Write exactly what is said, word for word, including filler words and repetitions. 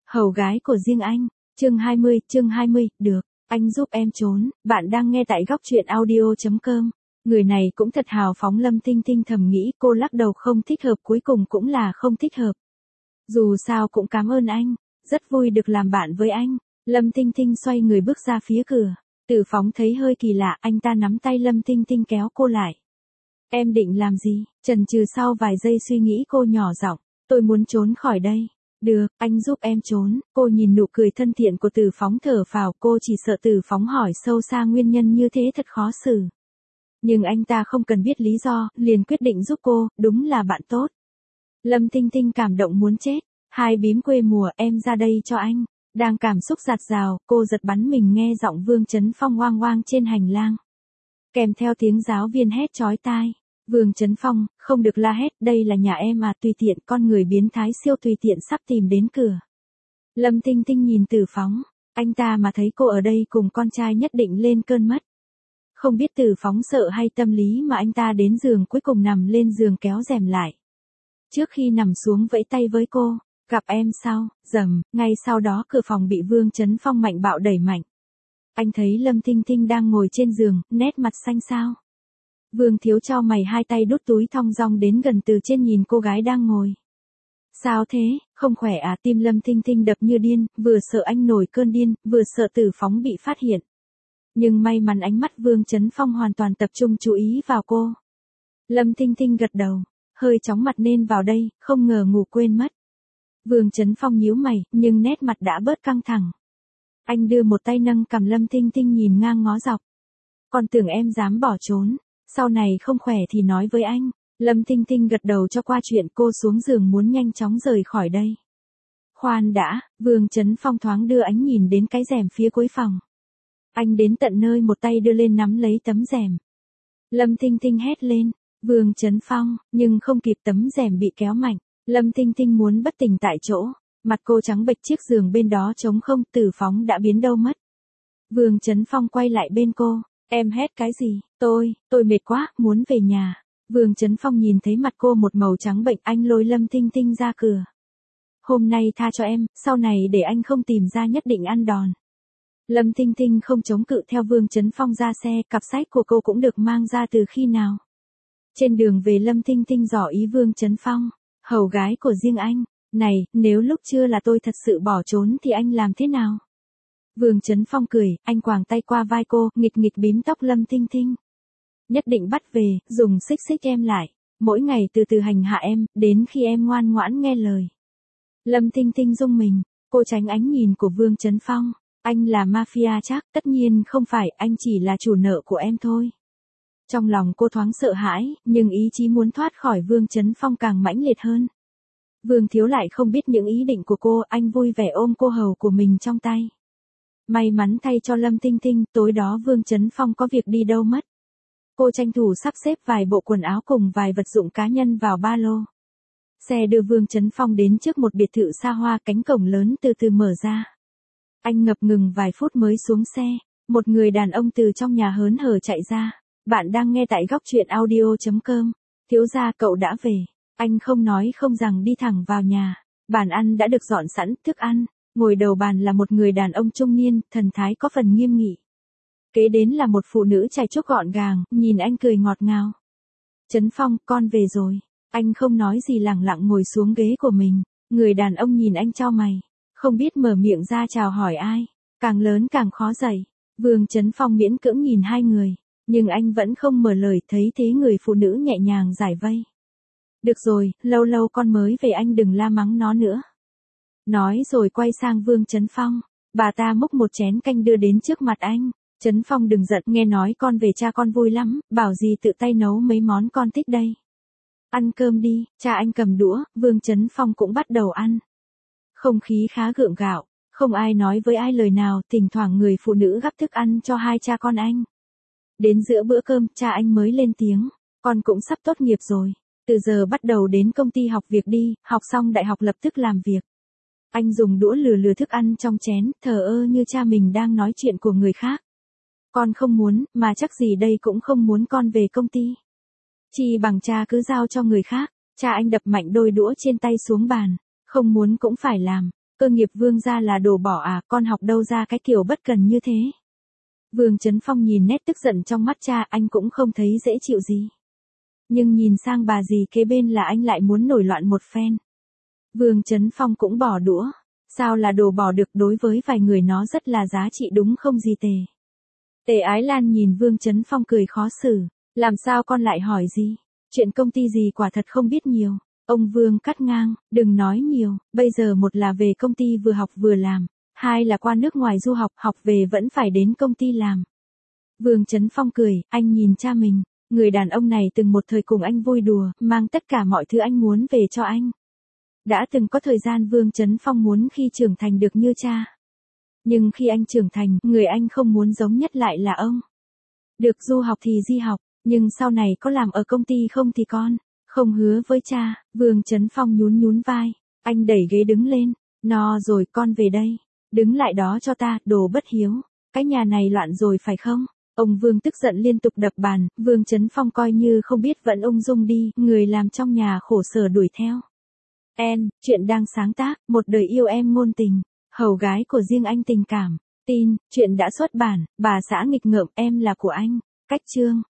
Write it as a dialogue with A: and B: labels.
A: Hầu gái của riêng anh, chương hai mươi, chương hai mươi, được, anh giúp em trốn, bạn đang nghe tại góc truyện audio chấm com. Người này cũng thật hào phóng. Lâm Tinh Tinh thầm nghĩ, cô lắc đầu không thích hợp, cuối cùng cũng là không thích hợp. Dù sao cũng cảm ơn anh, rất vui được làm bạn với anh. Lâm Tinh Tinh xoay người bước ra phía cửa. Từ Phóng thấy hơi kỳ lạ, anh ta nắm tay Lâm Tinh Tinh kéo cô lại. Em định làm gì? Chần chừ sau vài giây suy nghĩ cô nhỏ giọng, tôi muốn trốn khỏi đây. Được, anh giúp em trốn. Cô nhìn nụ cười thân thiện của Từ Phóng thở phào, cô chỉ sợ Từ Phóng hỏi sâu xa nguyên nhân như thế thật khó xử. Nhưng anh ta không cần biết lý do, liền quyết định giúp cô, đúng là bạn tốt. Lâm Tinh Tinh cảm động muốn chết. Hai bím quê mùa, em ra đây cho anh. Đang cảm xúc dạt dào, cô giật bắn mình nghe giọng Vương Chấn Phong oang oang trên hành lang. Kèm theo tiếng giáo viên hét chói tai. Vương Chấn Phong, không được la hét, đây là nhà em à, tùy tiện, con người biến thái siêu tùy tiện sắp tìm đến cửa. Lâm Tinh Tinh nhìn Từ Phóng, anh ta mà thấy cô ở đây cùng con trai nhất định lên cơn mất. Không biết Từ Phóng sợ hay tâm lý mà anh ta đến giường cuối cùng nằm lên giường kéo rèm lại. Trước khi nằm xuống vẫy tay với cô, gặp em sao, rầm, ngay sau đó cửa phòng bị Vương Chấn Phong mạnh bạo đẩy mạnh. Anh thấy Lâm Tinh Tinh đang ngồi trên giường, nét mặt xanh xao. Vương Thiếu chau mày, hai tay đút túi thong dong đến gần từ trên nhìn cô gái đang ngồi. Sao thế, không khỏe à? Tim Lâm Tinh Tinh đập như điên, vừa sợ anh nổi cơn điên, vừa sợ Từ Phóng bị phát hiện. Nhưng may mắn ánh mắt Vương Chấn Phong hoàn toàn tập trung chú ý vào cô. Lâm Tinh Tinh gật đầu, hơi chóng mặt nên vào đây, không ngờ ngủ quên mất. Vương Chấn Phong nhíu mày, nhưng nét mặt đã bớt căng thẳng. Anh đưa một tay nâng cằm Lâm Tinh Tinh nhìn ngang ngó dọc. Còn tưởng em dám bỏ trốn, sau này không khỏe thì nói với anh. Lâm Tinh Tinh gật đầu cho qua chuyện, cô xuống giường muốn nhanh chóng rời khỏi đây. Khoan đã, Vương Chấn Phong thoáng đưa ánh nhìn đến cái rèm phía cuối phòng. Anh đến tận nơi một tay đưa lên nắm lấy tấm rèm. Lâm Tinh Tinh hét lên, Vương Chấn Phong, nhưng không kịp tấm rèm bị kéo mạnh. Lâm Tinh Tinh muốn bất tỉnh tại chỗ, mặt cô trắng bệch, chiếc giường bên đó trống không, Từ Phóng đã biến đâu mất. Vương Chấn Phong quay lại bên cô, em hét cái gì? Tôi, tôi mệt quá, muốn về nhà. Vương Chấn Phong nhìn thấy mặt cô một màu trắng bệnh, anh lôi Lâm Tinh Tinh ra cửa. Hôm nay tha cho em, sau này để anh không tìm ra nhất định ăn đòn. Lâm Tinh Tinh không chống cự theo Vương Chấn Phong ra xe, cặp sách của cô cũng được mang ra từ khi nào. Trên đường về Lâm Tinh Tinh dò ý Vương Chấn Phong, hầu gái của riêng anh, này, nếu lúc trưa là tôi thật sự bỏ trốn thì anh làm thế nào? Vương Chấn Phong cười, anh quàng tay qua vai cô, nghịch nghịch bím tóc Lâm Tinh Tinh. Nhất định bắt về, dùng xích xích em lại, mỗi ngày từ từ hành hạ em, đến khi em ngoan ngoãn nghe lời. Lâm Tinh Tinh rung mình, cô tránh ánh nhìn của Vương Chấn Phong. Anh là mafia chắc, tất nhiên không phải, anh chỉ là chủ nợ của em thôi. Trong lòng cô thoáng sợ hãi, nhưng ý chí muốn thoát khỏi Vương Chấn Phong càng mãnh liệt hơn. Vương Thiếu lại không biết những ý định của cô, anh vui vẻ ôm cô hầu của mình trong tay. May mắn thay cho Lâm Tinh Tinh, tối đó Vương Chấn Phong có việc đi đâu mất. Cô tranh thủ sắp xếp vài bộ quần áo cùng vài vật dụng cá nhân vào ba lô. Xe đưa Vương Chấn Phong đến trước một biệt thự xa hoa, cánh cổng lớn từ từ mở ra. Anh ngập ngừng vài phút mới xuống xe, một người đàn ông từ trong nhà hớn hở chạy ra. Bạn đang nghe tại góc truyện audio chấm com. Thiếu gia, cậu đã về. Anh không nói không rằng đi thẳng vào nhà. Bàn ăn đã được dọn sẵn, thức ăn. Ngồi đầu bàn là một người đàn ông trung niên, thần thái có phần nghiêm nghị. Kế đến là một phụ nữ chải chuốt gọn gàng, nhìn anh cười ngọt ngào. Chấn Phong, con về rồi. Anh không nói gì, lẳng lặng ngồi xuống ghế của mình. Người đàn ông nhìn anh chau mày, không biết mở miệng ra chào hỏi ai. Càng lớn càng khó dậy. Vương Chấn Phong miễn cưỡng nhìn hai người, nhưng anh vẫn không mở lời, thấy thế người phụ nữ nhẹ nhàng giải vây. Được rồi, lâu lâu con mới về, anh đừng la mắng nó nữa. Nói rồi quay sang Vương Chấn Phong, bà ta múc một chén canh đưa đến trước mặt anh. Chấn Phong đừng giận, nghe nói con về cha con vui lắm, bảo gì tự tay nấu mấy món con thích đây. Ăn cơm đi, cha anh cầm đũa, Vương Chấn Phong cũng bắt đầu ăn. Không khí khá gượng gạo, không ai nói với ai lời nào, thỉnh thoảng người phụ nữ gắp thức ăn cho hai cha con anh. Đến giữa bữa cơm, cha anh mới lên tiếng, con cũng sắp tốt nghiệp rồi, từ giờ bắt đầu đến công ty học việc đi, học xong đại học lập tức làm việc. Anh dùng đũa lừa lừa thức ăn trong chén, thờ ơ như cha mình đang nói chuyện của người khác. Con không muốn, mà chắc gì đây cũng không muốn con về công ty. Chi bằng cha cứ giao cho người khác. Cha anh đập mạnh đôi đũa trên tay xuống bàn. Không muốn cũng phải làm. cơ nghiệp Vương gia là đồ bỏ à, con học đâu ra cái kiểu bất cần như thế. Vương Chấn Phong nhìn nét tức giận trong mắt cha, anh cũng không thấy dễ chịu gì. Nhưng nhìn sang bà dì kế bên là anh lại muốn nổi loạn một phen. Vương Chấn Phong cũng bỏ đũa. Sao là đồ bỏ được, đối với vài người nó rất là giá trị đúng không gì Tề. Tề Ái Lan nhìn Vương Chấn Phong cười khó xử. Làm sao con lại hỏi gì? Chuyện công ty gì quả thật không biết nhiều. Ông Vương cắt ngang, đừng nói nhiều, bây giờ một là về công ty vừa học vừa làm, hai là qua nước ngoài du học, học về vẫn phải đến công ty làm. Vương Chấn Phong cười, anh nhìn cha mình, người đàn ông này từng một thời cùng anh vui đùa, mang tất cả mọi thứ anh muốn về cho anh. Đã từng có thời gian Vương Chấn Phong muốn khi trưởng thành được như cha. Nhưng khi anh trưởng thành, người anh không muốn giống nhất lại là ông. Được du học thì di học, nhưng sau này có làm ở công ty không thì con không hứa với cha. Vương Chấn Phong nhún nhún vai, anh đẩy ghế đứng lên, no rồi con về đây, đứng lại đó cho ta, đồ bất hiếu, cái nhà này loạn rồi phải không? Ông Vương tức giận liên tục đập bàn, Vương Chấn Phong coi như không biết vẫn ung dung đi, người làm trong nhà khổ sở đuổi theo. En, chuyện đang sáng tác, một đời yêu em ngôn tình, hầu gái của riêng anh tình cảm, tin, chuyện đã xuất bản, bà xã nghịch ngợm, em là của anh, cách chương.